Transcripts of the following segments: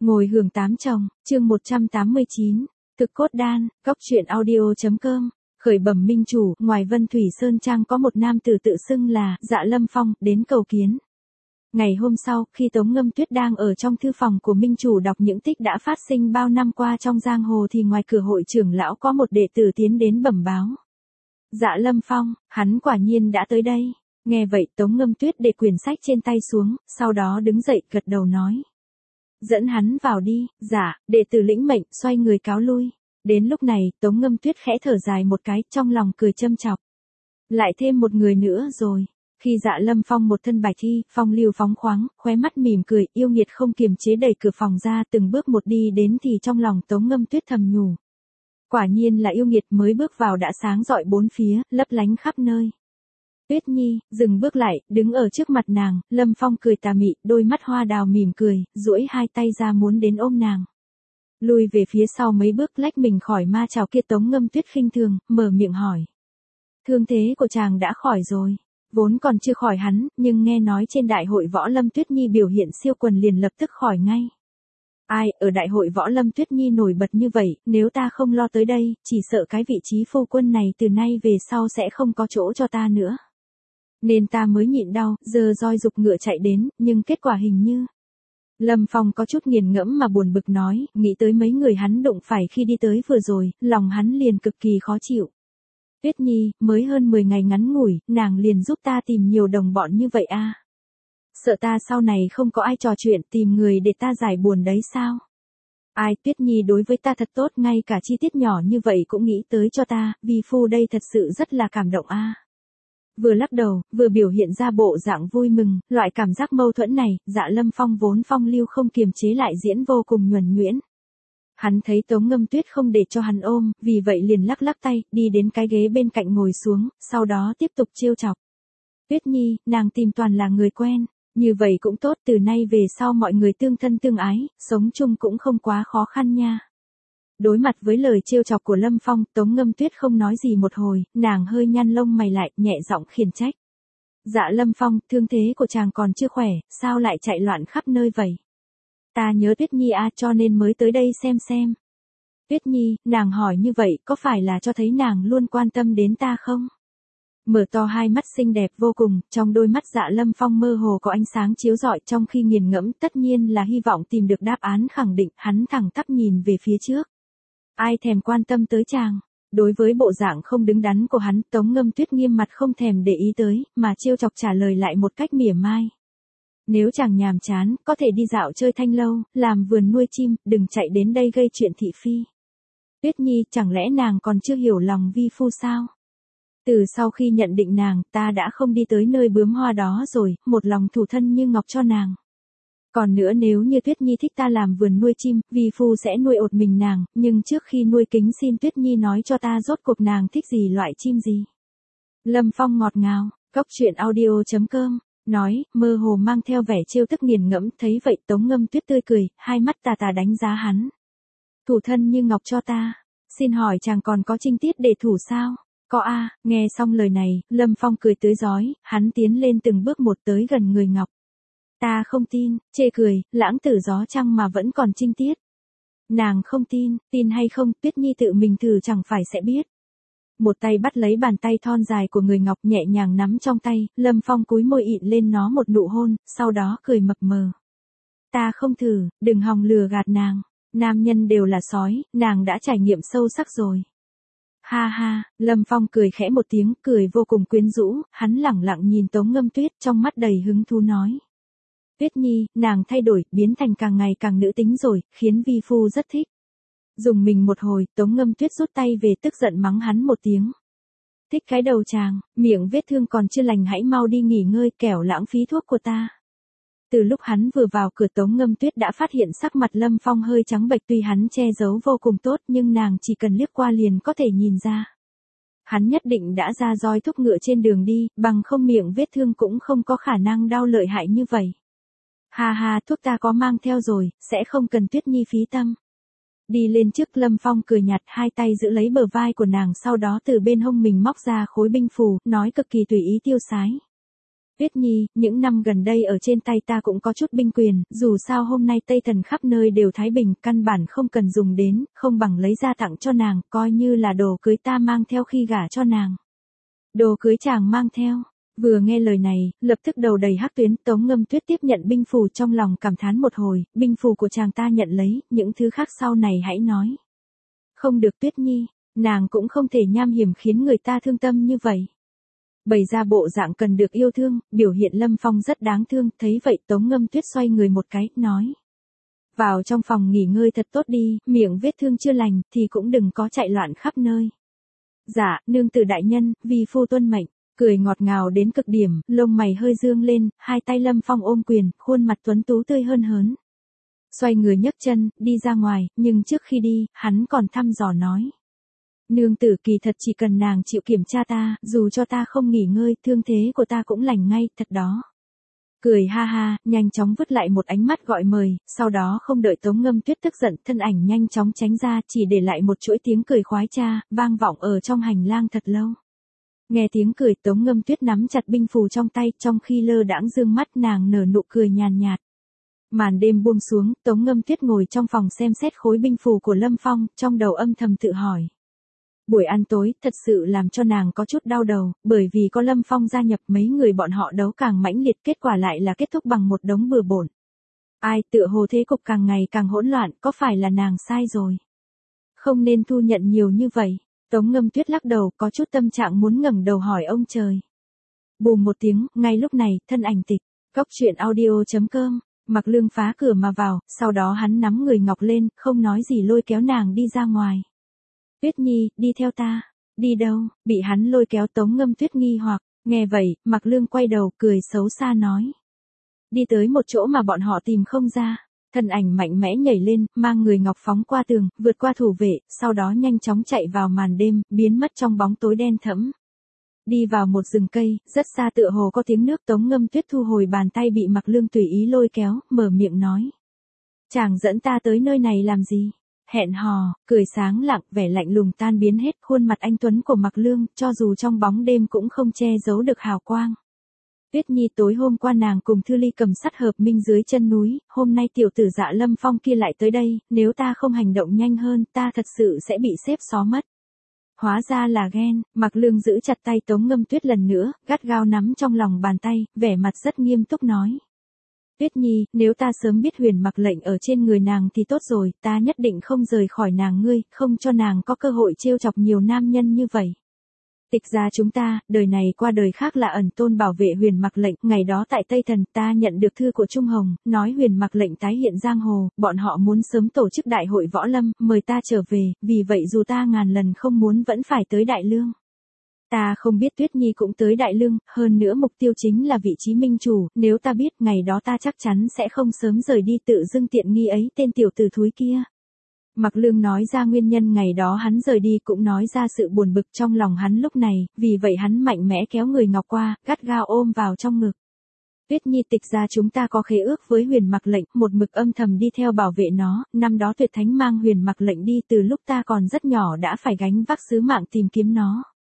Ngồi hưởng tám chồng, chương 189, thực cốt đan, góc truyện audio.com, khởi bẩm minh chủ, ngoài Vân Thủy Sơn Trang có một nam tử tự xưng là Dạ Lâm Phong, đến cầu kiến. Ngày hôm sau, khi Tống Ngâm Tuyết đang ở trong thư phòng của minh chủ đọc những tích đã phát sinh bao năm qua trong giang hồ thì ngoài cửa hội trưởng lão có một đệ tử tiến đến bẩm báo. Dạ Lâm Phong, hắn quả nhiên đã tới đây. Nghe vậy Tống Ngâm Tuyết để quyển sách trên tay xuống, sau đó đứng dậy gật đầu nói. Dẫn hắn vào đi. Dạ, đệ tử lĩnh mệnh, xoay người cáo lui. Đến lúc này, Tống Ngâm Tuyết khẽ thở dài một cái, trong lòng cười châm chọc. Lại thêm một người nữa rồi. Khi Dạ Lâm Phong một thân bạch y, phong lưu phóng khoáng, khóe mắt mỉm cười, yêu nghiệt không kiềm chế đẩy cửa phòng ra, từng bước một đi đến thì trong lòng Tống Ngâm Tuyết thầm nhủ. Quả nhiên là yêu nghiệt, mới bước vào đã sáng rọi bốn phía, lấp lánh khắp nơi. Tuyết Nhi, dừng bước lại, đứng ở trước mặt nàng, Lâm Phong cười tà mị, đôi mắt hoa đào mỉm cười, duỗi hai tay ra muốn đến ôm nàng. Lùi về phía sau mấy bước lách mình khỏi ma trào kia. Tống Ngâm Tuyết khinh thường, mở miệng hỏi. Thương thế của chàng đã khỏi rồi. Vốn còn chưa khỏi hắn, nhưng nghe nói trên đại hội võ lâm Tuyết Nhi biểu hiện siêu quần liền lập tức khỏi ngay. Ai, ở đại hội võ lâm Tuyết Nhi nổi bật như vậy, nếu ta không lo tới đây, chỉ sợ cái vị trí phu quân này từ nay về sau sẽ không có chỗ cho ta nữa. Nên ta mới nhịn đau, giờ roi dục ngựa chạy đến, nhưng kết quả hình như. Lâm Phong có chút nghiền ngẫm mà buồn bực nói, nghĩ tới mấy người hắn đụng phải khi đi tới vừa rồi, lòng hắn liền cực kỳ khó chịu. Tuyết Nhi, mới hơn 10 ngày ngắn ngủi, nàng liền giúp ta tìm nhiều đồng bọn như vậy à? Sợ ta sau này không có ai trò chuyện tìm người để ta giải buồn đấy sao? Ai, Tuyết Nhi đối với ta thật tốt, ngay cả chi tiết nhỏ như vậy cũng nghĩ tới cho ta, vi phu đây thật sự rất là cảm động a. Vừa lắc đầu, vừa biểu hiện ra bộ dạng vui mừng, loại cảm giác mâu thuẫn này, Dạ Lâm Phong vốn phong lưu không kiềm chế lại diễn vô cùng nhuần nhuyễn. Hắn thấy Tống Ngâm Tuyết không để cho hắn ôm, vì vậy liền lắc lắc tay, đi đến cái ghế bên cạnh ngồi xuống, sau đó tiếp tục trêu chọc. Tuyết Nhi, nàng tìm toàn là người quen, như vậy cũng tốt, từ nay về sau mọi người tương thân tương ái, sống chung cũng không quá khó khăn nha. Đối mặt với lời trêu chọc của Lâm Phong, Tống Ngâm Tuyết không nói gì một hồi, nàng hơi nhăn lông mày lại, nhẹ giọng khiển trách. Dạ Lâm Phong, thương thế của chàng còn chưa khỏe, sao lại chạy loạn khắp nơi vậy? Ta nhớ Tuyết Nhi à, cho nên mới tới đây xem. Tuyết Nhi, nàng hỏi như vậy có phải là cho thấy nàng luôn quan tâm đến ta không? Mở to hai mắt xinh đẹp vô cùng, trong đôi mắt Dạ Lâm Phong mơ hồ có ánh sáng chiếu rọi, trong khi nghiền ngẫm tất nhiên là hy vọng tìm được đáp án khẳng định, hắn thẳng tắp nhìn về phía trước. Ai thèm quan tâm tới chàng? Đối với bộ dạng không đứng đắn của hắn, Tống Ngâm Tuyết nghiêm mặt không thèm để ý tới, mà trêu chọc trả lời lại một cách mỉa mai. Nếu chàng nhàm chán, có thể đi dạo chơi thanh lâu, làm vườn nuôi chim, đừng chạy đến đây gây chuyện thị phi. Tuyết Nhi, chẳng lẽ nàng còn chưa hiểu lòng vi phu sao? Từ sau khi nhận định nàng, ta đã không đi tới nơi bướm hoa đó rồi, một lòng thủ thân như ngọc cho nàng. Còn nữa, nếu như Tuyết Nhi thích ta làm vườn nuôi chim, vi phu sẽ nuôi ột mình nàng, nhưng trước khi nuôi kính xin Tuyết Nhi nói cho ta rốt cuộc nàng thích gì, loại chim gì. Lâm Phong ngọt ngào, góc truyện audio.com, nói, mơ hồ mang theo vẻ trêu tức nghiền ngẫm, thấy vậy Tống Ngâm Tuyết tươi cười, hai mắt tà tà đánh giá hắn. Thủ thân như ngọc cho ta, xin hỏi chàng còn có trinh tiết để thủ sao? Có a. Nghe xong lời này, Lâm Phong cười tươi rói, hắn tiến lên từng bước một tới gần người ngọc. Ta không tin, chê cười, lãng tử gió trăng mà vẫn còn trinh tiết. Nàng không tin, tin hay không, Tuyết Nhi tự mình thử chẳng phải sẽ biết. Một tay bắt lấy bàn tay thon dài của người ngọc nhẹ nhàng nắm trong tay, Lâm Phong cúi môi ịn lên nó một nụ hôn, sau đó cười mập mờ. Ta không thử, đừng hòng lừa gạt nàng, nam nhân đều là sói, nàng đã trải nghiệm sâu sắc rồi. Ha ha, Lâm Phong cười khẽ một tiếng, cười vô cùng quyến rũ, hắn lẳng lặng nhìn Tống Ngâm Tuyết trong mắt đầy hứng thú nói. Tuyết Nhi, nàng thay đổi, biến thành càng ngày càng nữ tính rồi, khiến vi phu rất thích. Dùng mình một hồi, Tống Ngâm Tuyết rút tay về tức giận mắng hắn một tiếng. Thích cái đầu chàng, miệng vết thương còn chưa lành hãy mau đi nghỉ ngơi, kẻo lãng phí thuốc của ta. Từ lúc hắn vừa vào cửa Tống Ngâm Tuyết đã phát hiện sắc mặt Lâm Phong hơi trắng bệch, tuy hắn che giấu vô cùng tốt nhưng nàng chỉ cần liếc qua liền có thể nhìn ra. Hắn nhất định đã ra roi thúc ngựa trên đường đi, bằng không miệng vết thương cũng không có khả năng đau lợi hại như vậy. Ha ha, thuốc ta có mang theo rồi, sẽ không cần Tuyết Nhi phí tâm. Đi lên trước, Lâm Phong cười nhạt, hai tay giữ lấy bờ vai của nàng, sau đó từ bên hông mình móc ra khối binh phù, nói cực kỳ tùy ý tiêu sái. Tuyết Nhi, những năm gần đây ở trên tay ta cũng có chút binh quyền, dù sao hôm nay Tây Thần khắp nơi đều thái bình, căn bản không cần dùng đến, không bằng lấy ra tặng cho nàng, coi như là đồ cưới ta mang theo khi gả cho nàng. Đồ cưới chàng mang theo. Vừa nghe lời này, lập tức đầu đầy hắc tuyến, Tống Ngâm Tuyết tiếp nhận binh phù trong lòng cảm thán một hồi, binh phù của chàng ta nhận lấy, những thứ khác sau này hãy nói. Không được Tuyết Nhi, nàng cũng không thể nham hiểm khiến người ta thương tâm như vậy. Bày ra bộ dạng cần được yêu thương, biểu hiện Lâm Phong rất đáng thương, thấy vậy Tống Ngâm Tuyết xoay người một cái, nói. Vào trong phòng nghỉ ngơi thật tốt đi, miệng vết thương chưa lành, thì cũng đừng có chạy loạn khắp nơi. Dạ, nương tử đại nhân, vì phu tuân mệnh, cười ngọt ngào đến cực điểm, lông mày hơi dương lên, hai tay Lâm Phong ôm quyền, khuôn mặt tuấn tú tươi hơn hớn. Xoay người nhấc chân, đi ra ngoài, nhưng trước khi đi, hắn còn thăm dò nói. Nương tử kỳ thật chỉ cần nàng chịu kiểm tra ta, dù cho ta không nghỉ ngơi, thương thế của ta cũng lành ngay, thật đó. Cười ha ha, nhanh chóng vứt lại một ánh mắt gọi mời, sau đó không đợi Tống Ngâm Tuyết tức giận, thân ảnh nhanh chóng tránh ra, chỉ để lại một chuỗi tiếng cười khoái trá, vang vọng ở trong hành lang thật lâu. Nghe tiếng cười Tống Ngâm Tuyết nắm chặt binh phù trong tay, trong khi lơ đãng dương mắt nàng nở nụ cười nhàn nhạt. Màn đêm buông xuống, Tống Ngâm Tuyết ngồi trong phòng xem xét khối binh phù của Lâm Phong, trong đầu âm thầm tự hỏi. Buổi ăn tối thật sự làm cho nàng có chút đau đầu, bởi vì có Lâm Phong gia nhập mấy người bọn họ đấu càng mãnh liệt, kết quả lại là kết thúc bằng một đống bừa bộn. Ai tựa hồ thế cục càng ngày càng hỗn loạn, có phải là nàng sai rồi? Không nên thu nhận nhiều như vậy. Tống Ngâm Tuyết lắc đầu, có chút tâm trạng muốn ngẩng đầu hỏi ông trời. Bùm một tiếng, ngay lúc này, thân ảnh tịch, góc truyện audio.com, Mặc Lương phá cửa mà vào, sau đó hắn nắm người Ngọc lên, không nói gì lôi kéo nàng đi ra ngoài. Tuyết Nhi, đi theo ta. Đi đâu? Bị hắn lôi kéo Tống Ngâm Tuyết nghi hoặc, nghe vậy, Mặc Lương quay đầu, cười xấu xa nói. Đi tới một chỗ mà bọn họ tìm không ra. Thân ảnh mạnh mẽ nhảy lên, mang người Ngọc phóng qua tường, vượt qua thủ vệ, sau đó nhanh chóng chạy vào màn đêm, biến mất trong bóng tối đen thẫm. Đi vào một rừng cây, rất xa tựa hồ có tiếng nước. Tống Ngâm Tuyết thu hồi bàn tay bị Mặc Lương tùy ý lôi kéo, mở miệng nói. Chàng dẫn ta tới nơi này làm gì? Hẹn hò, cười sáng lặng, vẻ lạnh lùng tan biến hết, khuôn mặt anh tuấn của Mặc Lương, cho dù trong bóng đêm cũng không che giấu được hào quang. Tuyết Nhi, tối hôm qua nàng cùng Thư Ly cầm sắt hợp minh dưới chân núi, hôm nay tiểu tử Dạ Lâm Phong kia lại tới đây, nếu ta không hành động nhanh hơn, ta thật sự sẽ bị xếp xó mất. Hóa ra là ghen. Mặc Lương giữ chặt tay Tống Ngâm Tuyết lần nữa, gắt gao nắm trong lòng bàn tay, vẻ mặt rất nghiêm túc nói. Tuyết Nhi, nếu ta sớm biết Huyền Mặc lệnh ở trên người nàng thì tốt rồi, ta nhất định không rời khỏi nàng ngươi, không cho nàng có cơ hội trêu chọc nhiều nam nhân như vậy. Tịch gia chúng ta, đời này qua đời khác là ẩn tôn bảo vệ Huyền Mặc lệnh, ngày đó tại Tây Thần ta nhận được thư của Trung Hồng, nói Huyền Mặc lệnh tái hiện giang hồ, bọn họ muốn sớm tổ chức đại hội võ lâm, mời ta trở về, vì vậy dù ta ngàn lần không muốn vẫn phải tới Đại Lương. Ta không biết Tuyết Nhi cũng tới Đại Lương, hơn nữa mục tiêu chính là vị trí minh chủ, nếu ta biết ngày đó ta chắc chắn sẽ không sớm rời đi tự dưng tiện nghi ấy tên tiểu tử thúi kia. Mặc Lương nói ra nguyên nhân ngày đó hắn rời đi cũng nói ra sự buồn bực trong lòng hắn lúc này, vì vậy hắn mạnh mẽ kéo người Ngọc qua, gắt gao ôm vào trong ngực. Tuyết Nhi, tịch gia chúng ta có khế ước với Huyền Mặc lệnh, một mực âm thầm đi theo bảo vệ nó, năm đó Tuyệt Thánh mang Huyền Mặc lệnh đi từ lúc ta còn rất nhỏ đã phải gánh vác sứ mạng tìm kiếm nó.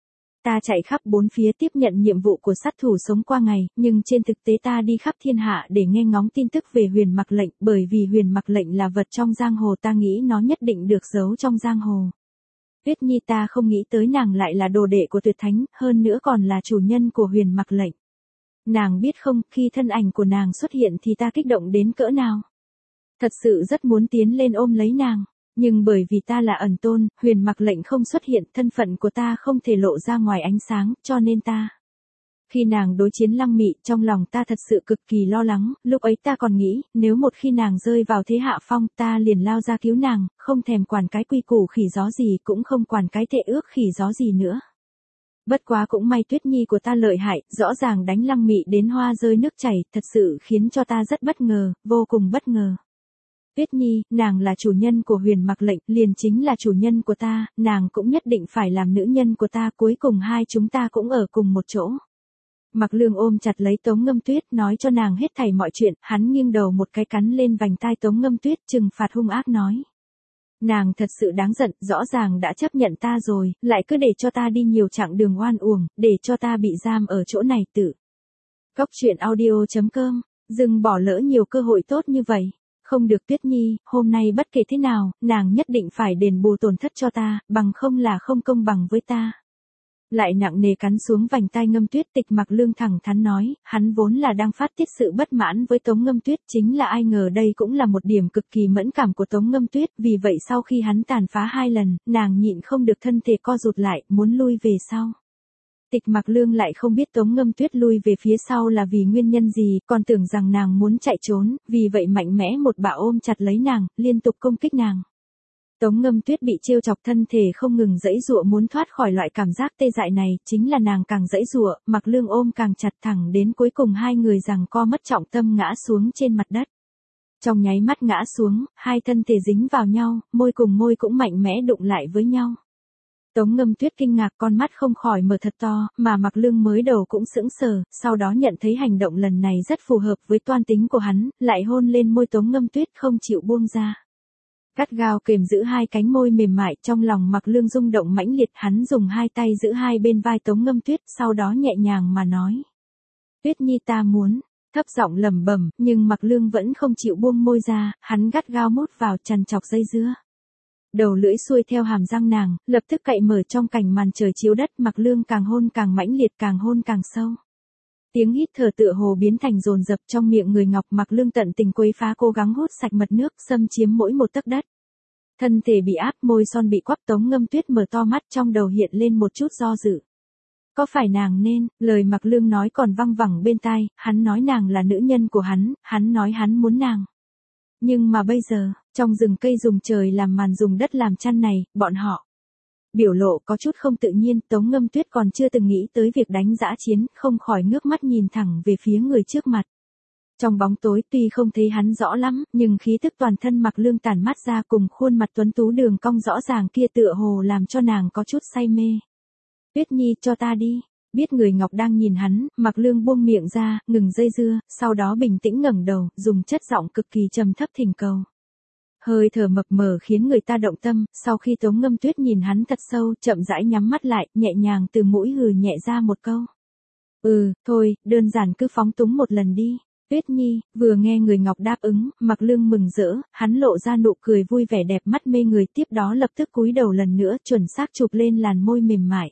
Ta chạy khắp bốn phía tiếp nhận nhiệm vụ của sát thủ sống qua ngày, nhưng trên thực tế ta đi khắp thiên hạ để nghe ngóng tin tức về Huyền Mặc lệnh, bởi vì Huyền Mặc lệnh là vật trong giang hồ, ta nghĩ nó nhất định được giấu trong giang hồ. Tuyết Nhi, ta không nghĩ tới nàng lại là đồ đệ của Tuyệt Thánh, hơn nữa còn là chủ nhân của Huyền Mặc lệnh. Nàng biết không, khi thân ảnh của nàng xuất hiện thì ta kích động đến cỡ nào. Thật sự rất muốn tiến lên ôm lấy nàng. Nhưng bởi vì ta là ẩn tôn, Huyền Mặc lệnh không xuất hiện, thân phận của ta không thể lộ ra ngoài ánh sáng, cho nên ta. Khi nàng đối chiến Lăng Mị, trong lòng ta thật sự cực kỳ lo lắng, lúc ấy ta còn nghĩ, nếu một khi nàng rơi vào thế hạ phong, ta liền lao ra cứu nàng, không thèm quản cái quy củ khỉ gió gì, cũng không quản cái thệ ước khỉ gió gì nữa. Bất quá cũng may Tuyết Nhi của ta lợi hại, rõ ràng đánh Lăng Mị đến hoa rơi nước chảy, thật sự khiến cho ta rất bất ngờ, vô cùng bất ngờ. Tuyết Nhi, nàng là chủ nhân của Huyền Mặc lệnh, liền chính là chủ nhân của ta, nàng cũng nhất định phải làm nữ nhân của ta, cuối cùng hai chúng ta cũng ở cùng một chỗ. Mặc Lương ôm chặt lấy Tống Ngâm Tuyết, nói cho nàng hết thảy mọi chuyện, hắn nghiêng đầu một cái cắn lên vành tai Tống Ngâm Tuyết, trừng phạt hung ác nói. Nàng thật sự đáng giận, rõ ràng đã chấp nhận ta rồi, lại cứ để cho ta đi nhiều chặng đường oan uổng, để cho ta bị giam ở chỗ này tự Cóc truyện audio.com, dừng bỏ lỡ nhiều cơ hội tốt như vậy. Không được Tuyết Nhi, hôm nay bất kể thế nào, nàng nhất định phải đền bù tổn thất cho ta, bằng không là không công bằng với ta. Lại nặng nề cắn xuống vành tai Ngâm Tuyết. Tịch Mặc Lương thẳng thắn nói, hắn vốn là đang phát tiết sự bất mãn với Tống Ngâm Tuyết, chính là ai ngờ đây cũng là một điểm cực kỳ mẫn cảm của Tống Ngâm Tuyết, vì vậy sau khi hắn tàn phá 2 lần, nàng nhịn không được thân thể co rụt lại, muốn lui về sau. Tịch Mặc Lương lại không biết Tống Ngâm Tuyết lui về phía sau là vì nguyên nhân gì, còn tưởng rằng nàng muốn chạy trốn, vì vậy mạnh mẽ một bả ôm chặt lấy nàng, liên tục công kích nàng. Tống Ngâm Tuyết bị trêu chọc thân thể không ngừng giãy giụa muốn thoát khỏi loại cảm giác tê dại này, chính là nàng càng giãy giụa, Mặc Lương ôm càng chặt thẳng đến cuối cùng hai người giằng co mất trọng tâm ngã xuống trên mặt đất. Trong nháy mắt ngã xuống, hai thân thể dính vào nhau, môi cùng môi cũng mạnh mẽ đụng lại với nhau. Tống Ngâm Tuyết kinh ngạc, con mắt không khỏi mở thật to, mà Mặc Lương mới đầu cũng sững sờ, sau đó nhận thấy hành động lần này rất phù hợp với toan tính của hắn, lại hôn lên môi Tống Ngâm Tuyết không chịu buông ra. Gắt gao kềm giữ hai cánh môi mềm mại, trong lòng Mặc Lương rung động mãnh liệt, hắn dùng hai tay giữ hai bên vai Tống Ngâm Tuyết, sau đó nhẹ nhàng mà nói. Tuyết Nhi ta muốn, thấp giọng lẩm bẩm, nhưng Mặc Lương vẫn không chịu buông môi ra, hắn gắt gao mút vào trằn trọc dây dưa. Đầu lưỡi xuôi theo hàm răng nàng, lập tức cậy mở trong cảnh màn trời chiếu đất, Mặc Lương càng hôn càng mãnh liệt, càng hôn càng sâu. Tiếng hít thở tựa hồ biến thành dồn dập trong miệng người ngọc, Mặc Lương tận tình quấy phá, cố gắng hút sạch mật nước, xâm chiếm mỗi một tấc đất. Thân thể bị áp, môi son bị quắp, Tống Ngâm Tuyết mở to mắt, trong đầu hiện lên một chút do dự. Có phải nàng nên, lời Mặc Lương nói còn văng vẳng bên tai, hắn nói nàng là nữ nhân của hắn nói hắn muốn nàng. Nhưng mà bây giờ, trong rừng cây dùng trời làm màn dùng đất làm chăn này, bọn họ biểu lộ có chút không tự nhiên. Tống Ngâm Tuyết còn chưa từng nghĩ tới việc đánh dã chiến, không khỏi ngước mắt nhìn thẳng về phía người trước mặt. Trong bóng tối tuy không thấy hắn rõ lắm, nhưng khí tức toàn thân Mặc Lương tản mát ra cùng khuôn mặt tuấn tú đường cong rõ ràng kia tựa hồ làm cho nàng có chút say mê. Tuyết Nhi cho ta đi. Biết người ngọc đang nhìn hắn, Mặc Lương buông miệng ra, ngừng dây dưa, sau đó bình tĩnh ngẩng đầu, dùng chất giọng cực kỳ trầm thấp thỉnh cầu. Hơi thở mập mờ khiến người ta động tâm, sau khi Tống Ngâm Tuyết nhìn hắn thật sâu, chậm rãi nhắm mắt lại, nhẹ nhàng từ mũi hừ nhẹ ra một câu. Thôi, đơn giản cứ phóng túng một lần đi. Tuyết Nhi, vừa nghe người ngọc đáp ứng, Mặc Lương mừng rỡ, hắn lộ ra nụ cười vui vẻ đẹp mắt mê người, tiếp đó lập tức cúi đầu lần nữa, chuẩn xác chụp lên làn môi mềm mại.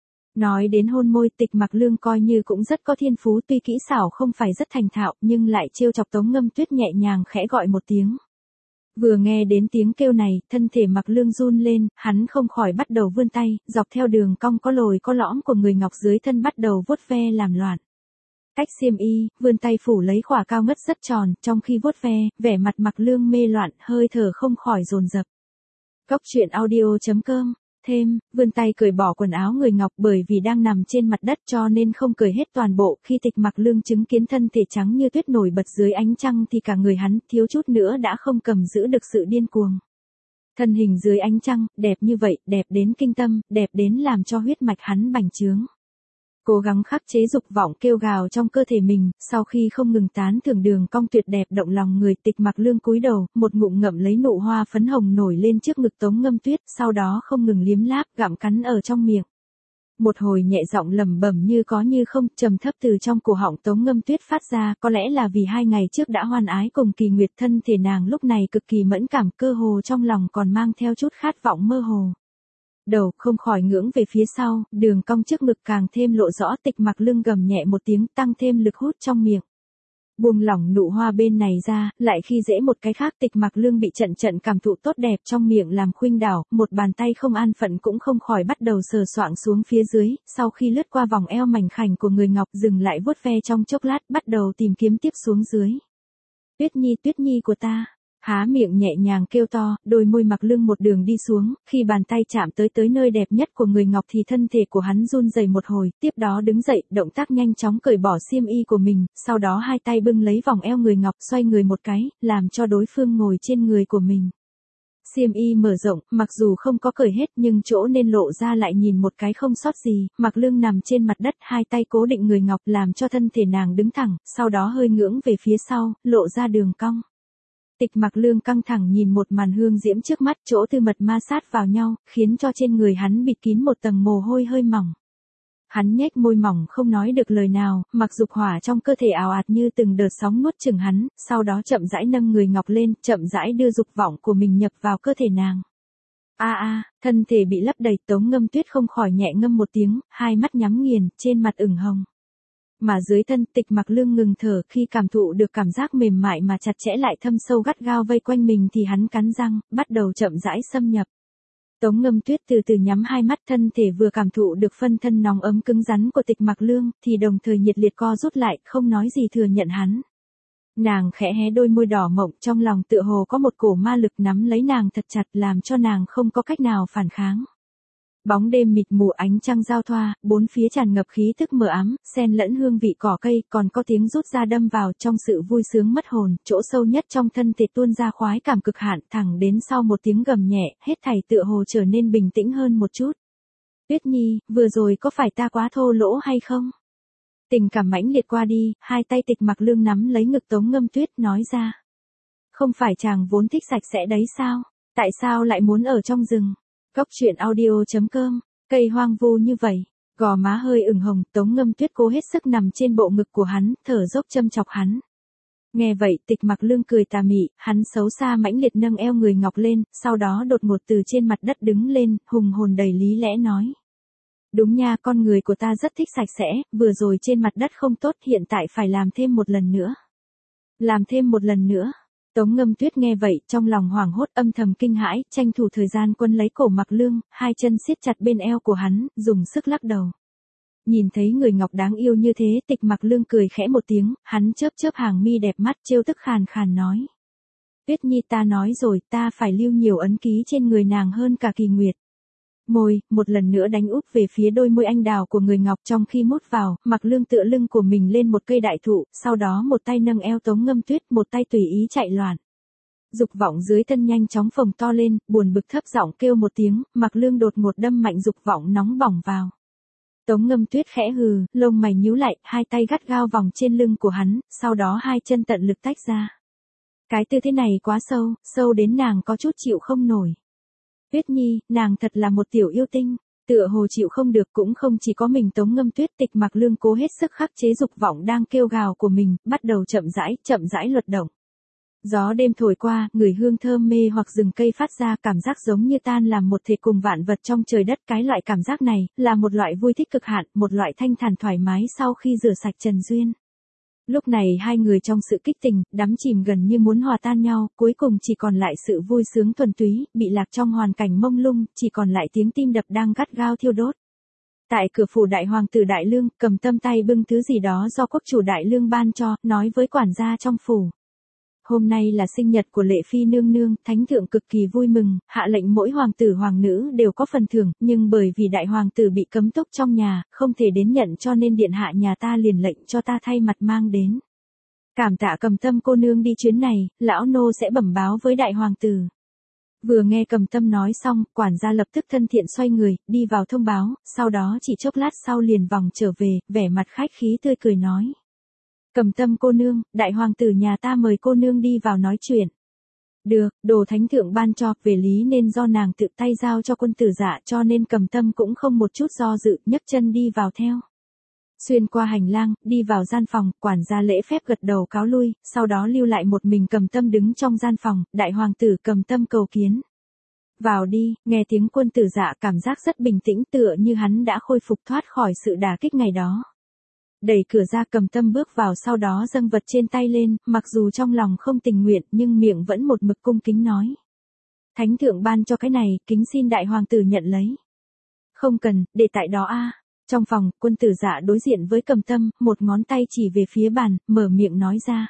Nói đến hôn môi, Tịch Mặc Lương coi như cũng rất có thiên phú, tuy kỹ xảo không phải rất thành thạo, nhưng lại trêu chọc Tống Ngâm Tuyết nhẹ nhàng khẽ gọi một tiếng. Vừa nghe đến tiếng kêu này, thân thể Mặc Lương run lên, hắn không khỏi bắt đầu vươn tay, dọc theo đường cong có lồi có lõm của người ngọc dưới thân bắt đầu vuốt ve làm loạn. Cách xiêm y, vươn tay phủ lấy khỏa cao ngất rất tròn, trong khi vuốt ve, vẻ mặt Mặc Lương mê loạn, hơi thở không khỏi dồn dập. Cóc truyện audio.com. Thêm, vươn tay cởi bỏ quần áo người ngọc, bởi vì đang nằm trên mặt đất cho nên không cởi hết toàn bộ, khi Tịch Mặc Lương chứng kiến thân thể trắng như tuyết nổi bật dưới ánh trăng thì cả người hắn thiếu chút nữa đã không cầm giữ được sự điên cuồng. Thân hình dưới ánh trăng, đẹp như vậy, đẹp đến kinh tâm, đẹp đến làm cho huyết mạch hắn bành trướng. Cố gắng khắc chế dục vọng kêu gào trong cơ thể mình, sau khi không ngừng tán thưởng đường cong tuyệt đẹp động lòng người, Tịch Mặc Lương cúi đầu, một ngụm ngậm lấy nụ hoa phấn hồng nổi lên trước ngực Tống Ngâm Tuyết, sau đó không ngừng liếm láp, gặm cắn ở trong miệng. Một hồi nhẹ giọng lẩm bẩm như có như không, trầm thấp từ trong cổ họng Tống Ngâm Tuyết phát ra, có lẽ là vì 2 ngày trước đã hoan ái cùng Kỳ Nguyệt, thân thể nàng lúc này cực kỳ mẫn cảm, cơ hồ trong lòng còn mang theo chút khát vọng mơ hồ. Đầu không khỏi ngưỡng về phía sau, đường cong trước ngực càng thêm lộ rõ, Tịch Mặc Lương gầm nhẹ một tiếng, tăng thêm lực hút trong miệng. Buông lỏng nụ hoa bên này ra, lại khi dễ một cái khác, Tịch Mặc Lương bị trận cảm thụ tốt đẹp trong miệng làm khuynh đảo, một bàn tay không an phận cũng không khỏi bắt đầu sờ soạng xuống phía dưới, sau khi lướt qua vòng eo mảnh khảnh của người ngọc, dừng lại vuốt ve trong chốc lát, bắt đầu tìm kiếm tiếp xuống dưới. Tuyết Nhi của ta. Há miệng nhẹ nhàng kêu to, đôi môi Mặc Lương một đường đi xuống, khi bàn tay chạm tới nơi đẹp nhất của người ngọc thì thân thể của hắn run rẩy một hồi, tiếp đó đứng dậy, động tác nhanh chóng cởi bỏ xiêm y của mình, sau đó hai tay bưng lấy vòng eo người ngọc, xoay người một cái, làm cho đối phương ngồi trên người của mình. Xiêm y mở rộng, mặc dù không có cởi hết nhưng chỗ nên lộ ra lại nhìn một cái không sót gì, Mặc Lương nằm trên mặt đất, hai tay cố định người ngọc làm cho thân thể nàng đứng thẳng, sau đó hơi ngưỡng về phía sau, lộ ra đường cong. Tịch Mặc Lương căng thẳng nhìn một màn hương diễm trước mắt, chỗ tư mật ma sát vào nhau, khiến cho trên người hắn bịt kín một tầng mồ hôi hơi mỏng. Hắn nhếch môi mỏng không nói được lời nào, mặc dục hỏa trong cơ thể ào ạt như từng đợt sóng nuốt chửng hắn, sau đó chậm rãi nâng người ngọc lên, chậm rãi đưa dục vọng của mình nhập vào cơ thể nàng. Thân thể bị lấp đầy, Tống Ngâm Tuyết không khỏi nhẹ ngâm một tiếng, hai mắt nhắm nghiền, trên mặt ửng hồng. Mà dưới thân Tịch Mặc Lương ngừng thở khi cảm thụ được cảm giác mềm mại mà chặt chẽ lại thâm sâu gắt gao vây quanh mình thì hắn cắn răng, bắt đầu chậm rãi xâm nhập. Tống Ngâm Tuyết từ từ nhắm hai mắt, thân thể vừa cảm thụ được phân thân nóng ấm cứng rắn của Tịch Mặc Lương, thì đồng thời nhiệt liệt co rút lại, không nói gì thừa nhận hắn. Nàng khẽ hé đôi môi đỏ mọng, trong lòng tựa hồ có một cổ ma lực nắm lấy nàng thật chặt làm cho nàng không có cách nào phản kháng. Bóng đêm mịt mù, ánh trăng giao thoa, bốn phía tràn ngập khí thức mờ ám, xen lẫn hương vị cỏ cây, còn có tiếng rút ra đâm vào trong sự vui sướng mất hồn, chỗ sâu nhất trong thân thể tuôn ra khoái cảm cực hạn, thẳng đến sau một tiếng gầm nhẹ, hết thảy tựa hồ trở nên bình tĩnh hơn một chút. Tuyết Nhi, vừa rồi có phải ta quá thô lỗ hay không? Tình cảm mãnh liệt qua đi, hai tay Tịch Mặc Lương nắm lấy ngực Tống Ngâm Tuyết nói ra. Không phải chàng vốn thích sạch sẽ đấy sao? Tại sao lại muốn ở trong rừng? Cốc truyện audio.com, cây hoang vu như vậy, gò má hơi ửng hồng, Tống Ngâm Tuyết cố hết sức nằm trên bộ ngực của hắn, thở dốc châm chọc hắn. Nghe vậy, Tịch Mặc Lương cười tà mị, hắn xấu xa mãnh liệt nâng eo người ngọc lên, sau đó đột ngột từ trên mặt đất đứng lên, hùng hồn đầy lý lẽ nói. Đúng nha, con người của ta rất thích sạch sẽ, vừa rồi trên mặt đất không tốt, hiện tại phải làm thêm một lần nữa. Làm thêm một lần nữa. Tống Ngâm Tuyết nghe vậy, trong lòng hoảng hốt âm thầm kinh hãi, tranh thủ thời gian quân lấy cổ Mặc Lương, hai chân siết chặt bên eo của hắn, dùng sức lắc đầu. Nhìn thấy người ngọc đáng yêu như thế, Tịch Mặc Lương cười khẽ một tiếng, hắn chớp chớp hàng mi đẹp mắt, trêu tức khàn khàn nói. Tuyết Nhi, ta nói rồi, ta phải lưu nhiều ấn ký trên người nàng hơn cả Kỳ Nguyệt. Môi, một lần nữa đánh úp về phía đôi môi anh đào của người ngọc, trong khi mút vào, Mặc Lương tựa lưng của mình lên một cây đại thụ, sau đó một tay nâng eo Tống Ngâm Tuyết, một tay tùy ý chạy loạn. Dục vọng dưới thân nhanh chóng phồng to lên, buồn bực thấp giọng kêu một tiếng, Mặc Lương đột ngột đâm mạnh dục vọng nóng bỏng vào. Tống Ngâm Tuyết khẽ hừ, lông mày nhíu lại, hai tay gắt gao vòng trên lưng của hắn, sau đó hai chân tận lực tách ra. Cái tư thế này quá sâu, sâu đến nàng có chút chịu không nổi. Tuyết Nhi, nàng thật là một tiểu yêu tinh, tựa hồ chịu không được, cũng không chỉ có mình Tống Ngâm Tuyết. Tịch Mặc Lương cố hết sức khắc chế dục vọng đang kêu gào của mình, bắt đầu chậm rãi luật động. Gió đêm thổi qua, người hương thơm mê hoặc rừng cây phát ra cảm giác giống như tan làm một thể cùng vạn vật trong trời đất. Cái loại cảm giác này, là một loại vui thích cực hạn, một loại thanh thản thoải mái sau khi rửa sạch trần duyên. Lúc này hai người trong sự kích tình, đắm chìm gần như muốn hòa tan nhau, cuối cùng chỉ còn lại sự vui sướng thuần túy, bị lạc trong hoàn cảnh mông lung, chỉ còn lại tiếng tim đập đang gắt gao thiêu đốt. Tại cửa phủ đại hoàng tử Đại Lương, Cầm Tâm tay bưng thứ gì đó do quốc chủ Đại Lương ban cho, nói với quản gia trong phủ. Hôm nay là sinh nhật của Lệ Phi nương nương, thánh thượng cực kỳ vui mừng, hạ lệnh mỗi hoàng tử hoàng nữ đều có phần thưởng, nhưng bởi vì đại hoàng tử bị cấm túc trong nhà, không thể đến nhận cho nên điện hạ nhà ta liền lệnh cho ta thay mặt mang đến. Cảm tạ Cầm Tâm cô nương đi chuyến này, lão nô sẽ bẩm báo với đại hoàng tử. Vừa nghe Cầm Tâm nói xong, quản gia lập tức thân thiện xoay người, đi vào thông báo, sau đó chỉ chốc lát sau liền vòng trở về, vẻ mặt khách khí tươi cười nói. Cầm Tâm cô nương, đại hoàng tử nhà ta mời cô nương đi vào nói chuyện. Được, đồ thánh thượng ban cho, về lý nên do nàng tự tay giao cho quân tử Dạ, cho nên Cầm Tâm cũng không một chút do dự, nhấc chân đi vào theo. Xuyên qua hành lang, đi vào gian phòng, quản gia lễ phép gật đầu cáo lui, sau đó lưu lại một mình Cầm Tâm đứng trong gian phòng, đại hoàng tử Cầm Tâm cầu kiến. Vào đi, nghe tiếng quân tử Dạ cảm giác rất bình tĩnh, tựa như hắn đã khôi phục thoát khỏi sự đả kích ngày đó. Đẩy cửa ra, Cầm Tâm bước vào, sau đó dâng vật trên tay lên, mặc dù trong lòng không tình nguyện nhưng miệng vẫn một mực cung kính nói. Thánh thượng ban cho cái này, kính xin đại hoàng tử nhận lấy. Không cần, để tại đó a. Trong phòng, quân tử Dạ đối diện với Cầm Tâm, một ngón tay chỉ về phía bàn, mở miệng nói ra.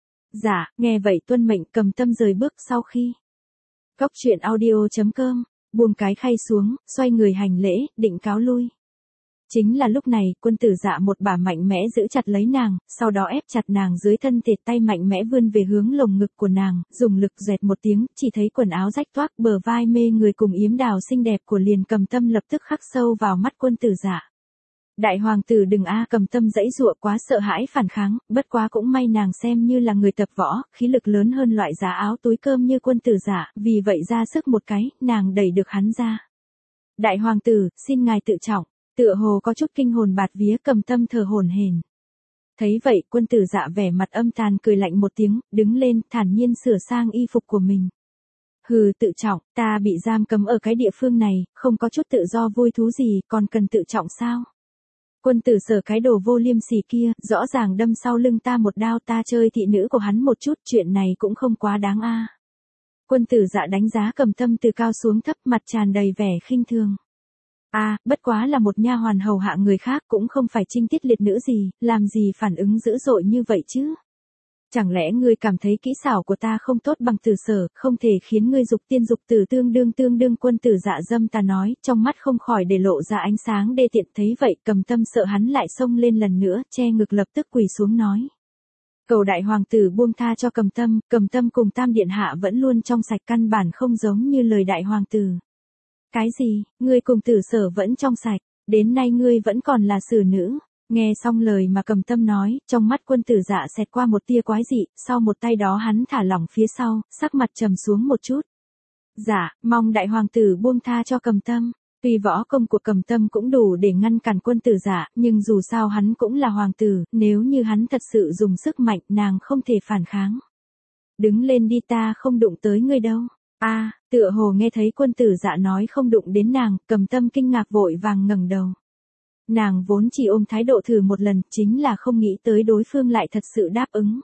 Dạ, nghe vậy tuân mệnh. Cầm Tâm rời bước sau khi. Cốc truyện audio.com, buông cái khay xuống, xoay người hành lễ, định cáo lui. Chính là lúc này, quân tử Dạ một bà mạnh mẽ giữ chặt lấy nàng, sau đó ép chặt nàng dưới thân thể, tay mạnh mẽ vươn về hướng lồng ngực của nàng, dùng lực dẹt một tiếng, chỉ thấy quần áo rách toác, bờ vai mê người cùng yếm đào xinh đẹp của liền Cầm Tâm lập tức khắc sâu vào mắt quân tử Dạ. Đại hoàng tử đừng a. Cầm Tâm giãy giụa quá sợ hãi phản kháng, bất quá cũng may nàng xem như là người tập võ, khí lực lớn hơn loại giá áo túi cơm như quân tử Dạ, vì vậy ra sức một cái, nàng đẩy được hắn ra. Đại hoàng tử, xin ngài tự trọng. tựa hồ có chút kinh hồn bạt vía, Cầm Tâm thở hổn hển. Thấy vậy, Quân Tử Dạ vẻ mặt âm tàn cười lạnh một tiếng, đứng lên, thản nhiên sửa sang y phục của mình. Hừ, tự trọng, ta bị giam cấm ở cái địa phương này, không có chút tự do vui thú gì, còn cần tự trọng sao? Quân Tử Sở cái đồ vô liêm sỉ kia, rõ ràng đâm sau lưng ta một đao, ta chơi thị nữ của hắn một chút, chuyện này cũng không quá đáng a. Quân Tử Dạ đánh giá Cầm Tâm từ cao xuống thấp, mặt tràn đầy vẻ khinh thường. Bất quá là một nha hoàn hầu hạ người khác, cũng không phải trinh tiết liệt nữ gì, làm gì phản ứng dữ dội như vậy chứ? Chẳng lẽ ngươi cảm thấy kỹ xảo của ta không tốt bằng Tử Sở, không thể khiến ngươi dục tiên dục tử tương đương? Quân Tử Dạ dâm ta nói, trong mắt không khỏi để lộ ra ánh sáng đê tiện. Thấy vậy, Cầm Tâm sợ hắn lại xông lên lần nữa, che ngực lập tức quỳ xuống nói. Cầu đại hoàng tử buông tha cho Cầm Tâm cùng Tam điện hạ vẫn luôn trong sạch, căn bản không giống như lời đại hoàng tử. Cái gì, ngươi cùng Tử Sở vẫn trong sạch, đến nay ngươi vẫn còn là xử nữ. Nghe xong lời mà Cầm Tâm nói, trong mắt Quân Tử Dạ xẹt qua một tia quái dị, sau một tay đó hắn thả lỏng phía sau, sắc mặt trầm xuống một chút. Dạ, mong đại hoàng tử buông tha cho Cầm Tâm. Tuy võ công của Cầm Tâm cũng đủ để ngăn cản Quân Tử Dạ, nhưng dù sao hắn cũng là hoàng tử, nếu như hắn thật sự dùng sức mạnh, nàng không thể phản kháng. Đứng lên đi, ta không đụng tới ngươi đâu. Tựa hồ nghe thấy Quân Tử Dạ nói không đụng đến nàng, Cầm Tâm kinh ngạc vội vàng ngẩng đầu. Nàng vốn chỉ ôm thái độ thử một lần, chính là không nghĩ tới đối phương lại thật sự đáp ứng.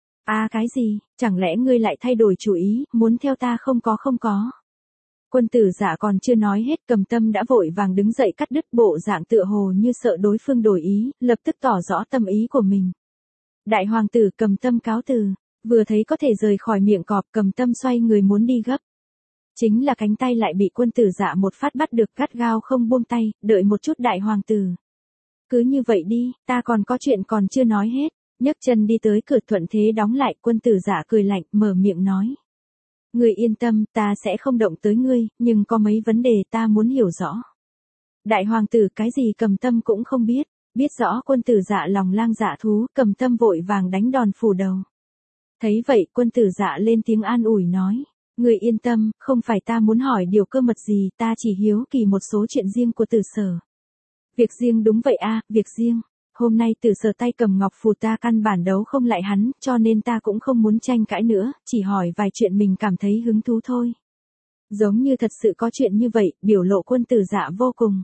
Cái gì, chẳng lẽ ngươi lại thay đổi chủ ý, muốn theo ta? Không có. Quân Tử Dạ còn chưa nói hết, Cầm Tâm đã vội vàng đứng dậy cắt đứt, bộ dạng tựa hồ như sợ đối phương đổi ý, lập tức tỏ rõ tâm ý của mình. Đại hoàng tử, Cầm Tâm cáo từ. Vừa thấy có thể rời khỏi miệng cọp, Cầm Tâm xoay người muốn đi gấp. Chính là cánh tay lại bị Quân Tử Dạ một phát bắt được, gắt gao không buông tay, đợi một chút đại hoàng tử. Cứ như vậy đi, ta còn có chuyện còn chưa nói hết. Nhấc chân đi tới cửa, thuận thế đóng lại. Quân Tử Dạ cười lạnh, mở miệng nói. Ngươi yên tâm, ta sẽ không động tới ngươi, nhưng có mấy vấn đề ta muốn hiểu rõ. Đại hoàng tử cái gì? Cầm Tâm cũng không biết. Biết rõ Quân Tử Dạ lòng lang dạ thú, Cầm Tâm vội vàng đánh đòn phủ đầu. Thấy vậy, Quân Tử Dạ lên tiếng an ủi nói. Ngươi yên tâm, không phải ta muốn hỏi điều cơ mật gì, ta chỉ hiếu kỳ một số chuyện riêng của Tử Sở. Việc riêng? Đúng vậy việc riêng. Hôm nay Tử Sở tay cầm ngọc phù, ta căn bản đấu không lại hắn, cho nên ta cũng không muốn tranh cãi nữa, chỉ hỏi vài chuyện mình cảm thấy hứng thú thôi. Giống như thật sự có chuyện như vậy, biểu lộ Quân Tử Dạ vô cùng.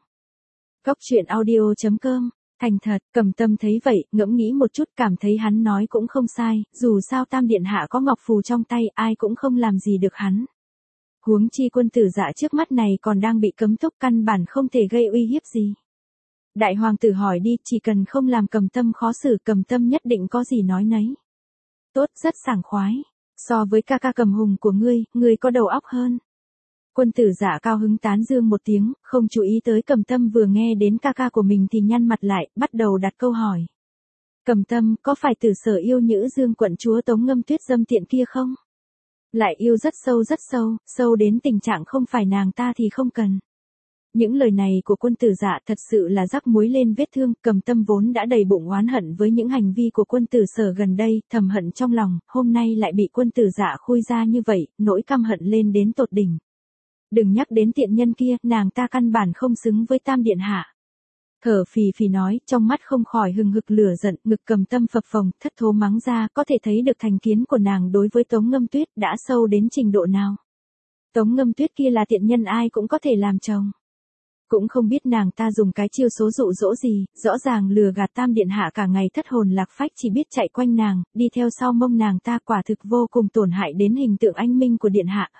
Goctruyện.audio.com. Thành thật, Cầm Tâm thấy vậy, ngẫm nghĩ một chút, cảm thấy hắn nói cũng không sai, dù sao Tam điện hạ có ngọc phù trong tay, ai cũng không làm gì được hắn. Huống chi Quân Tử Dạ trước mắt này còn đang bị cấm túc, căn bản không thể gây uy hiếp gì. Đại hoàng tử hỏi đi, chỉ cần không làm Cầm Tâm khó xử, Cầm Tâm nhất định có gì nói nấy. Tốt, rất sảng khoái. So với ca ca Cầm Hùng của ngươi có đầu óc hơn. Quân Tử Dạ cao hứng tán dương một tiếng, không chú ý tới Cầm Tâm vừa nghe đến ca ca của mình thì nhăn mặt lại, bắt đầu đặt câu hỏi. Cầm Tâm, có phải Tử Sở yêu Nhữ Dương quận chúa Tống Ngâm Tuyết dâm tiện kia không? Lại yêu rất sâu, sâu đến tình trạng không phải nàng ta thì không cần. Những lời này của Quân Tử Dạ thật sự là rắc muối lên vết thương, Cầm Tâm vốn đã đầy bụng oán hận với những hành vi của Quân Tử Sở gần đây, thầm hận trong lòng, hôm nay lại bị Quân Tử Dạ khui ra như vậy, nỗi căm hận lên đến tột đỉnh. Đừng nhắc đến tiện nhân kia, nàng ta căn bản không xứng với Tam điện hạ. Thở phì phì nói, trong mắt không khỏi hừng hực lửa giận, ngực Cầm Tâm phập phồng, thất thố mắng ra, có thể thấy được thành kiến của nàng đối với Tống Ngâm Tuyết đã sâu đến trình độ nào. Tống Ngâm Tuyết kia là tiện nhân ai cũng có thể làm chồng. Cũng không biết nàng ta dùng cái chiêu số dụ dỗ gì, rõ ràng lừa gạt Tam điện hạ cả ngày thất hồn lạc phách, chỉ biết chạy quanh nàng, đi theo sau mông nàng ta, quả thực vô cùng tổn hại đến hình tượng anh minh của điện hạ.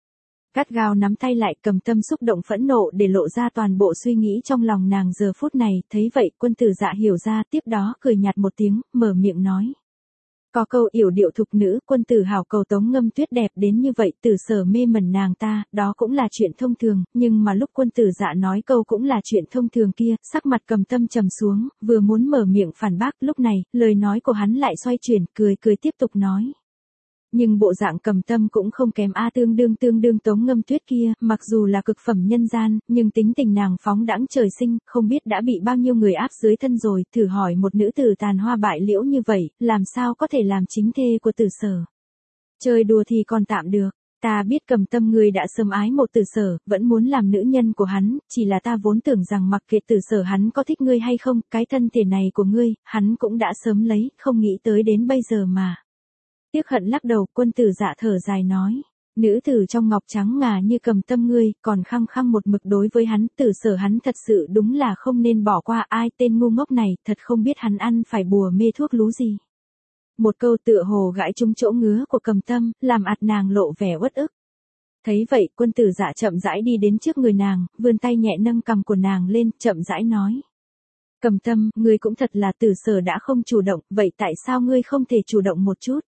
Gắt gao nắm tay lại, Cầm Tâm xúc động phẫn nộ để lộ ra toàn bộ suy nghĩ trong lòng nàng giờ phút này, thấy vậy Quân Tử Dạ hiểu ra, tiếp đó cười nhạt một tiếng, mở miệng nói. Có câu yểu điệu thục nữ, quân tử hảo cầu Tống Ngâm Tuyết đẹp đến như vậy, Tử Sở mê mẩn nàng ta, đó cũng là chuyện thông thường, nhưng mà lúc Quân Tử Dạ nói câu cũng là chuyện thông thường kia, sắc mặt Cầm Tâm trầm xuống, vừa muốn mở miệng phản bác, lúc này, lời nói của hắn lại xoay chuyển, cười tiếp tục nói. Nhưng bộ dạng Cầm Tâm cũng không kém tương đương Tống Ngâm Tuyết kia, mặc dù là cực phẩm nhân gian, nhưng tính tình nàng phóng đãng trời sinh, không biết đã bị bao nhiêu người áp dưới thân rồi, thử hỏi một nữ tử tàn hoa bại liễu như vậy, làm sao có thể làm chính thê của Tử Sở. Chơi đùa thì còn tạm được, Ta biết Cầm Tâm ngươi đã sớm ái mộ Tử Sở, vẫn muốn làm nữ nhân của hắn, chỉ là ta vốn tưởng rằng mặc kệ Tử Sở hắn có thích ngươi hay không, cái thân thể này của ngươi, hắn cũng đã sớm lấy, không nghĩ tới đến bây giờ mà. Tiếc hận lắc đầu, Quân Tử Dạ thở dài nói. Nữ tử trong ngọc trắng ngà như Cầm Tâm ngươi, còn khăng khăng một mực đối với hắn, Tử Sở hắn thật sự đúng là không nên bỏ qua, ai tên ngu ngốc này, thật không biết hắn ăn phải bùa mê thuốc lú gì. Một câu tựa hồ gãi trúng chỗ ngứa của Cầm Tâm, làm ạt nàng lộ vẻ uất ức. Thấy vậy, Quân Tử Dạ chậm rãi đi đến trước người nàng, vươn tay nhẹ nâng cằm của nàng lên, chậm rãi nói. Cầm Tâm, ngươi cũng thật là Tử Sở đã không chủ động, vậy tại sao ngươi không thể chủ động một chút?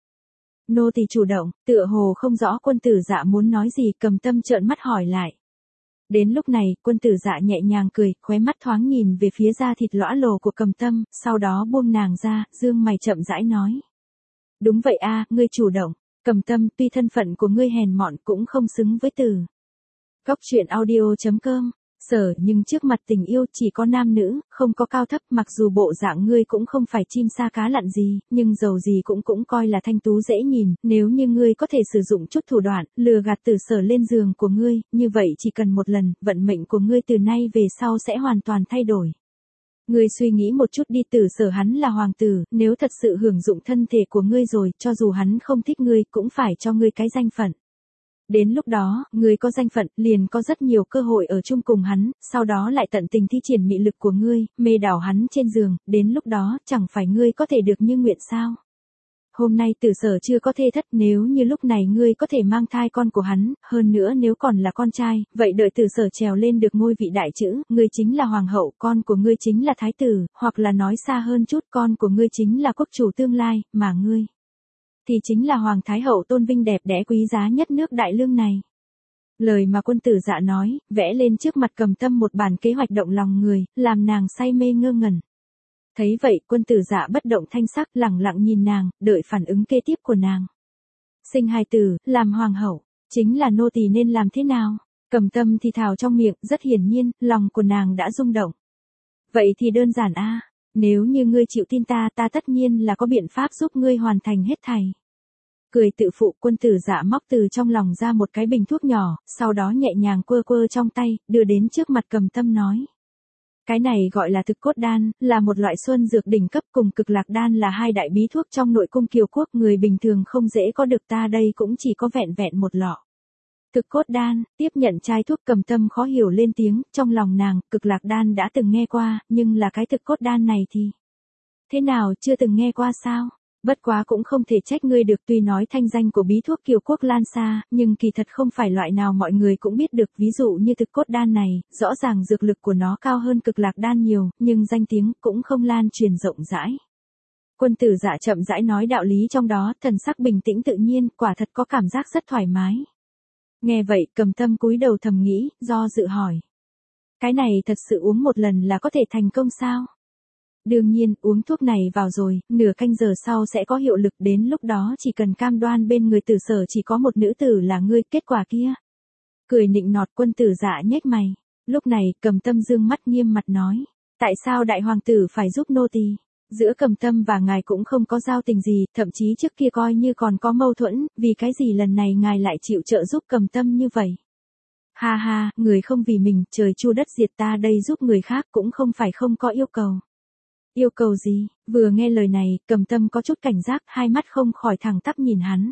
Nô tỳ chủ động, tựa hồ không rõ Quân Tử Dạ muốn nói gì, Cầm Tâm trợn mắt hỏi lại. Đến lúc này, Quân Tử Dạ nhẹ nhàng cười, khóe mắt thoáng nhìn về phía da thịt lõa lồ của Cầm Tâm, sau đó buông nàng ra, dương mày chậm rãi nói. Đúng vậy a, ngươi chủ động. Cầm Tâm, tuy thân phận của ngươi hèn mọn cũng không xứng với Tử. Góc truyện audio.com. Sở, nhưng trước mặt tình yêu chỉ có nam nữ, không có cao thấp, mặc dù bộ dạng ngươi cũng không phải chim sa cá lặn gì, nhưng dầu gì cũng coi là thanh tú dễ nhìn, nếu như ngươi có thể sử dụng chút thủ đoạn, lừa gạt Tử Sở lên giường của ngươi, như vậy chỉ cần một lần, vận mệnh của ngươi từ nay về sau sẽ hoàn toàn thay đổi. Ngươi suy nghĩ một chút đi, Tử Sở hắn là hoàng tử, nếu thật sự hưởng dụng thân thể của ngươi rồi, cho dù hắn không thích ngươi, cũng phải cho ngươi cái danh phận. Đến lúc đó, ngươi có danh phận, liền có rất nhiều cơ hội ở chung cùng hắn, sau đó lại tận tình thi triển mị lực của ngươi, mê đảo hắn trên giường, đến lúc đó, chẳng phải ngươi có thể được như nguyện sao? Hôm nay Tử Sở chưa có thê thất, nếu như lúc này ngươi có thể mang thai con của hắn, hơn nữa nếu còn là con trai, vậy đợi Tử Sở trèo lên được ngôi vị đại chữ, ngươi chính là hoàng hậu, con của ngươi chính là thái tử, hoặc là nói xa hơn chút, con của ngươi chính là quốc chủ tương lai, mà ngươi thì chính là hoàng thái hậu tôn vinh đẹp đẽ quý giá nhất nước Đại Lương này. Lời mà Quân Tử Dạ nói, vẽ lên trước mặt Cầm Tâm một bản kế hoạch động lòng người, làm nàng say mê ngơ ngẩn. Thấy vậy, Quân Tử Dạ bất động thanh sắc, lẳng lặng nhìn nàng, đợi phản ứng kế tiếp của nàng. Sinh hài tử, làm hoàng hậu, chính là nô tỳ nên làm thế nào? Cầm Tâm thì thào trong miệng, rất hiển nhiên, lòng của nàng đã rung động. Vậy thì đơn giản a, nếu như ngươi chịu tin ta, ta tất nhiên là có biện pháp giúp ngươi hoàn thành hết thảy. Cười tự phụ, Quân Tử Dạ móc từ trong lòng ra một cái bình thuốc nhỏ, sau đó nhẹ nhàng quơ quơ trong tay, đưa đến trước mặt Cầm Tâm nói. Cái này gọi là thực cốt đan, là một loại xuân dược đỉnh cấp, cùng cực lạc đan là hai đại bí thuốc trong nội cung Kiều Quốc, người bình thường không dễ có được, ta đây cũng chỉ có vẹn vẹn một lọ. Thực cốt đan, tiếp nhận chai thuốc, Cầm Tâm khó hiểu lên tiếng, trong lòng nàng, cực lạc đan đã từng nghe qua, nhưng là cái thực cốt đan này thì thế nào, chưa từng nghe qua sao? Bất quá cũng không thể trách ngươi được, tuy nói thanh danh của bí thuốc Kiều Quốc lan xa, nhưng kỳ thật không phải loại nào mọi người cũng biết được, ví dụ như thực cốt đan này, rõ ràng dược lực của nó cao hơn cực lạc đan nhiều, nhưng danh tiếng cũng không lan truyền rộng rãi. Quân Tử Dạ chậm rãi nói đạo lý trong đó, thần sắc bình tĩnh tự nhiên, quả thật có cảm giác rất thoải mái. Nghe vậy, Cầm Tâm cúi đầu thầm nghĩ, do dự hỏi. Cái này thật sự uống một lần là có thể thành công sao? Đương nhiên, uống thuốc này vào rồi, nửa canh giờ sau sẽ có hiệu lực, đến lúc đó chỉ cần cam đoan bên người Tử Sở chỉ có một nữ tử là ngươi, kết quả kia. Cười nịnh nọt, Quân Tử Dạ nhếch mày. Lúc này, Cầm Tâm dương mắt nghiêm mặt nói. Tại sao đại hoàng tử phải giúp nô tỳ? Giữa Cầm Tâm và ngài cũng không có giao tình gì, thậm chí trước kia coi như còn có mâu thuẫn, vì cái gì lần này ngài lại chịu trợ giúp Cầm Tâm như vậy? Ha ha, người không vì mình, trời chu đất diệt, ta đây giúp người khác cũng không phải không có yêu cầu. Yêu cầu gì? Vừa nghe lời này, Cầm Tâm có chút cảnh giác, hai mắt không khỏi thẳng tắp nhìn hắn.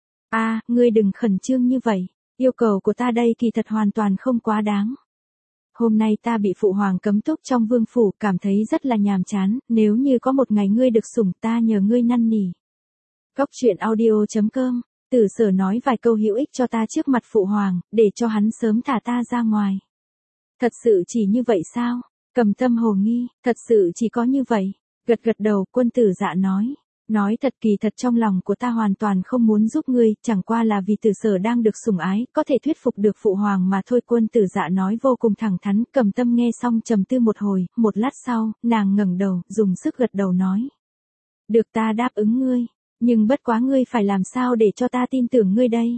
Ngươi đừng khẩn trương như vậy, yêu cầu của ta đây kỳ thật hoàn toàn không quá đáng. Hôm nay ta bị phụ hoàng cấm túc trong vương phủ, cảm thấy rất là nhàm chán, nếu như có một ngày ngươi được sủng, ta nhờ ngươi năn nỉ. Góc truyện audio.com. Tử Sở nói vài câu hữu ích cho ta trước mặt phụ hoàng, để cho hắn sớm thả ta ra ngoài. Thật sự chỉ như vậy sao? Cầm Tâm hồ nghi, thật sự chỉ có như vậy. Gật gật đầu, Quân Tử Dạ nói. Nói thật, kỳ thật trong lòng của ta hoàn toàn không muốn giúp ngươi, chẳng qua là vì Tử Sở đang được sủng ái, có thể thuyết phục được phụ hoàng mà thôi. Quân Tử Dạ nói vô cùng thẳng thắn, Cầm Tâm nghe xong trầm tư một hồi, một lát sau, nàng ngẩng đầu, dùng sức gật đầu nói. Được, ta đáp ứng ngươi, nhưng bất quá ngươi phải làm sao để cho ta tin tưởng ngươi đây?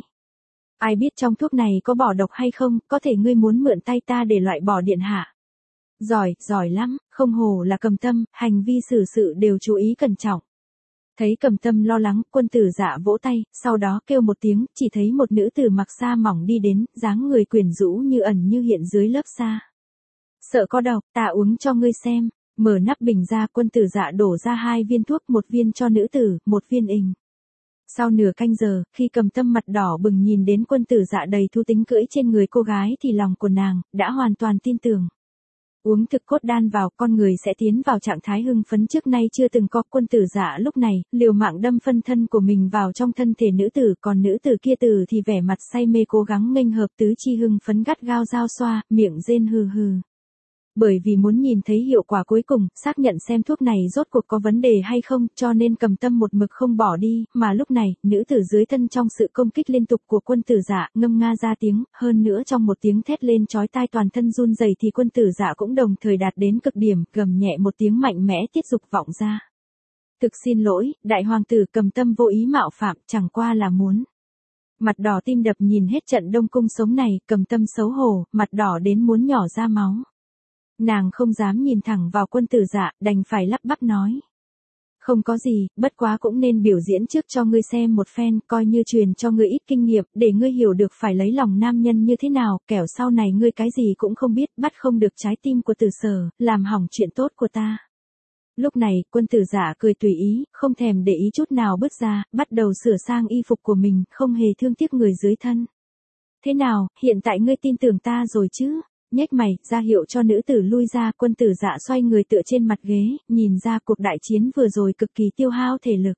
Ai biết trong thuốc này có bỏ độc hay không, có thể ngươi muốn mượn tay ta để loại bỏ điện hạ. Giỏi lắm, không hổ là Cầm Tâm, hành vi xử sự đều chú ý cẩn trọng. Thấy Cầm Tâm lo lắng, Quân Tử Dạ vỗ tay, sau đó kêu một tiếng, chỉ thấy một nữ tử mặc sa mỏng đi đến, dáng người quyến rũ như ẩn như hiện dưới lớp sa. Sợ có độc, ta uống cho ngươi xem. Mở nắp bình ra, Quân Tử Dạ đổ ra 2 viên thuốc, một viên cho nữ tử, một viên ình. Sau nửa canh giờ, khi Cầm Tâm mặt đỏ bừng nhìn đến Quân Tử Dạ đầy thú tính cưỡi trên người cô gái thì lòng của nàng đã hoàn toàn tin tưởng. Uống thực cốt đan vào, con người sẽ tiến vào trạng thái hưng phấn trước nay chưa từng có. Quân Tử Dạ lúc này, liều mạng đâm phân thân của mình vào trong thân thể nữ tử, còn nữ tử kia tử thì vẻ mặt say mê cố gắng nghênh hợp tứ chi hưng phấn gắt gao giao xoa, miệng rên hừ hừ. Bởi vì muốn nhìn thấy hiệu quả cuối cùng, xác nhận xem thuốc này rốt cuộc có vấn đề hay không, cho nên Cầm Tâm một mực không bỏ đi, mà lúc này, nữ tử dưới thân trong sự công kích liên tục của Quân Tử Dạ, ngâm nga ra tiếng, hơn nữa trong một tiếng thét lên chói tai toàn thân run rẩy thì Quân Tử Dạ cũng đồng thời đạt đến cực điểm, gầm nhẹ một tiếng mạnh mẽ tiết dục vọng ra. Thực xin lỗi, đại hoàng tử. Cầm Tâm vô ý mạo phạm, chẳng qua là muốn. Mặt đỏ tim đập nhìn hết trận đông cung sống này, Cầm Tâm xấu hổ, mặt đỏ đến muốn nhỏ ra máu. Nàng không dám nhìn thẳng vào Quân Tử Dạ, đành phải lắp bắp nói. Không có gì, bất quá cũng nên biểu diễn trước cho ngươi xem một phen, coi như truyền cho ngươi ít kinh nghiệm, để ngươi hiểu được phải lấy lòng nam nhân như thế nào, kẻo sau này ngươi cái gì cũng không biết, bắt không được trái tim của Tử Sở, làm hỏng chuyện tốt của ta. Lúc này, Quân Tử Dạ cười tùy ý, không thèm để ý chút nào bước ra, bắt đầu sửa sang y phục của mình, không hề thương tiếc người dưới thân. Thế nào, hiện tại ngươi tin tưởng ta rồi chứ? Nhếch mày, ra hiệu cho nữ tử lui ra. Quân Tử Dạ xoay người tựa trên mặt ghế, nhìn ra cuộc đại chiến vừa rồi cực kỳ tiêu hao thể lực.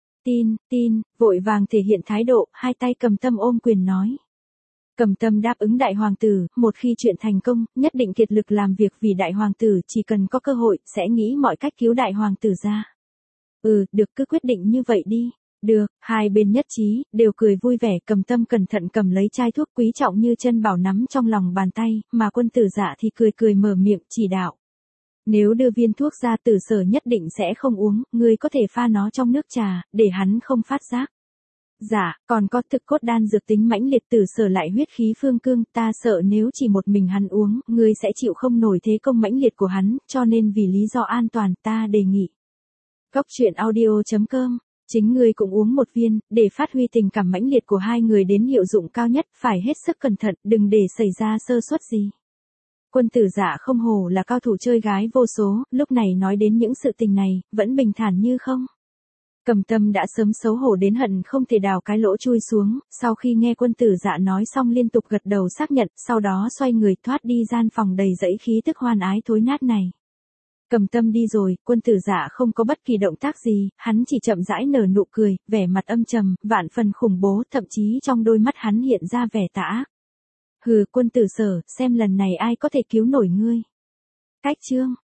Tin, vội vàng thể hiện thái độ, hai tay Cầm Tâm ôm quyền nói. Cầm Tâm đáp ứng đại hoàng tử, một khi chuyện thành công, nhất định kiệt lực làm việc vì đại hoàng tử, chỉ cần có cơ hội, sẽ nghĩ mọi cách cứu đại hoàng tử ra. Được, cứ quyết định như vậy đi. Được, hai bên nhất trí, đều cười vui vẻ. Cầm Tâm cẩn thận cầm lấy chai thuốc quý trọng như chân bảo nắm trong lòng bàn tay, mà Quân Tử Dạ thì cười mở miệng chỉ đạo. Nếu đưa viên thuốc ra, Tử Sở nhất định sẽ không uống, ngươi có thể pha nó trong nước trà, để hắn không phát giác. Dạ, còn có thực cốt đan dược tính mãnh liệt. Tử Sở lại huyết khí phương cương, ta sợ nếu chỉ một mình hắn uống, ngươi sẽ chịu không nổi thế công mãnh liệt của hắn, cho nên vì lý do an toàn, ta đề nghị. Goctruyện.audio.com Chính ngươi cũng uống một viên, để phát huy tình cảm mãnh liệt của hai người đến hiệu dụng cao nhất, phải hết sức cẩn thận, đừng để xảy ra sơ suất gì. Quân Tử Dạ không hổ là cao thủ chơi gái vô số, lúc này nói đến những sự tình này, vẫn bình thản như không. Cầm Tâm đã sớm xấu hổ đến hận không thể đào cái lỗ chui xuống, sau khi nghe Quân Tử Dạ nói xong liên tục gật đầu xác nhận, sau đó xoay người thoát đi gian phòng đầy dẫy khí tức hoan ái thối nát này. Cầm Tâm đi rồi, Quân Tử Dạ không có bất kỳ động tác gì, hắn chỉ chậm rãi nở nụ cười, vẻ mặt âm trầm, vạn phần khủng bố, thậm chí trong đôi mắt hắn hiện ra vẻ tà ác. Hừ, Quân Tử Sở, xem lần này ai có thể cứu nổi ngươi. Cách chương